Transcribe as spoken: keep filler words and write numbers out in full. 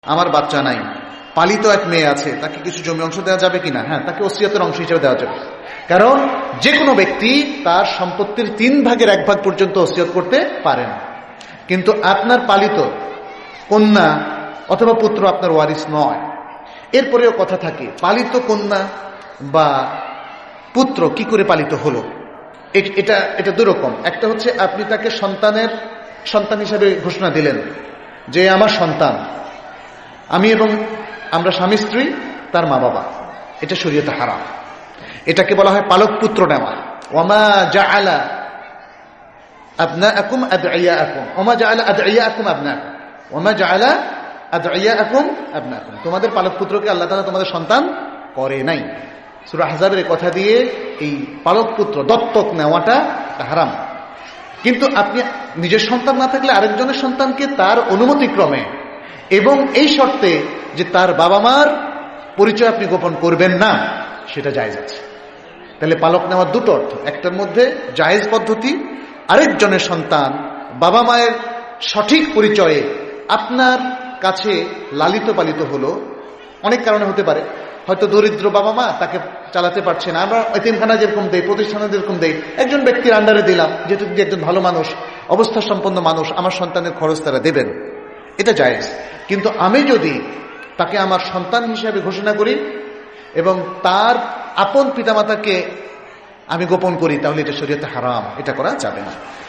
আমার বাচ্চা নাই, পালিত এক মেয়ে আছে, তাকে কিছু জমি অংশ দেওয়া যাবে কিনা? হ্যাঁ, তাকে ওসিয়তের অংশ হিসেবে দেওয়া যাবে। কারণ যে কোনো ব্যক্তি তার সম্পত্তির তিন ভাগের এক ভাগ পর্যন্ত ওসিয়ত করতে পারেন, কিন্তু আপনার পালিত কন্যা অথবা পুত্র আপনার ওয়ারিস নয়। এরপরেও কথা থাকে, পালিত কন্যা বা পুত্র কি করে পালিত হলো? এটা এটা দুই রকম। একটা হচ্ছে আপনি তাকে সন্তানের সন্তান হিসেবে ঘোষণা দিলেন যে আমার সন্তান, আমি এবং আমরা স্বামী স্ত্রী, তার মা বাবা। এটা শরীয়তে হারাম। এটাকে বলা হয় পালক পুত্র নেওয়া। ওয়ামা জাআলা আবনাআকুম আদঈয়াআকুম ওয়ামা জাআলা আদঈয়াআকুম আবনাআকুম ওয়ামা জাআলা আদঈয়াআকুম আবনাআকুম। তোমাদের পালক পুত্রকে আল্লাহ তাআলা তোমাদের সন্তান করে নাই। সূরা আহজাবের কথা দিয়ে এই পালক পুত্র দত্তক নেওয়াটা হারাম। কিন্তু আপনি নিজের সন্তান না থাকলে আরেকজনের সন্তানকে তার অনুমতিক্রমে এবং এই শর্তে যে তার বাবা মার পরিচয় আপনি গোপন করবেন না, সেটা জায়েজ আছে। তাহলে পালক নেওয়ার দুটো অর্থ, একটার মধ্যে জায়েজ পদ্ধতি, আরেকজনের সন্তান বাবা মায়ের সঠিক পরিচয়ে আপনার কাছে লালিত পালিত হলো। অনেক কারণে হতে পারে, হয়তো দরিদ্র বাবা মা তাকে চালাতে পারছে না, আমরা এতিমখানা যেরকম দেই, প্রতিষ্ঠানে যেরকম দেই, একজন ব্যক্তির আন্ডারে দিলাম, যেহেতু একজন ভালো মানুষ, অবস্থা সম্পন্ন মানুষ, আমার সন্তানের খরচ তারা দেবেন, এটা জায়েজ। কিন্তু আমি যদি তাকে আমার সন্তান হিসেবে ঘোষণা করি এবং তার আপন পিতামাতাকে আমি গোপন করি, তাহলে এটা শরীয়তে হারাম, এটা করা যাবে না।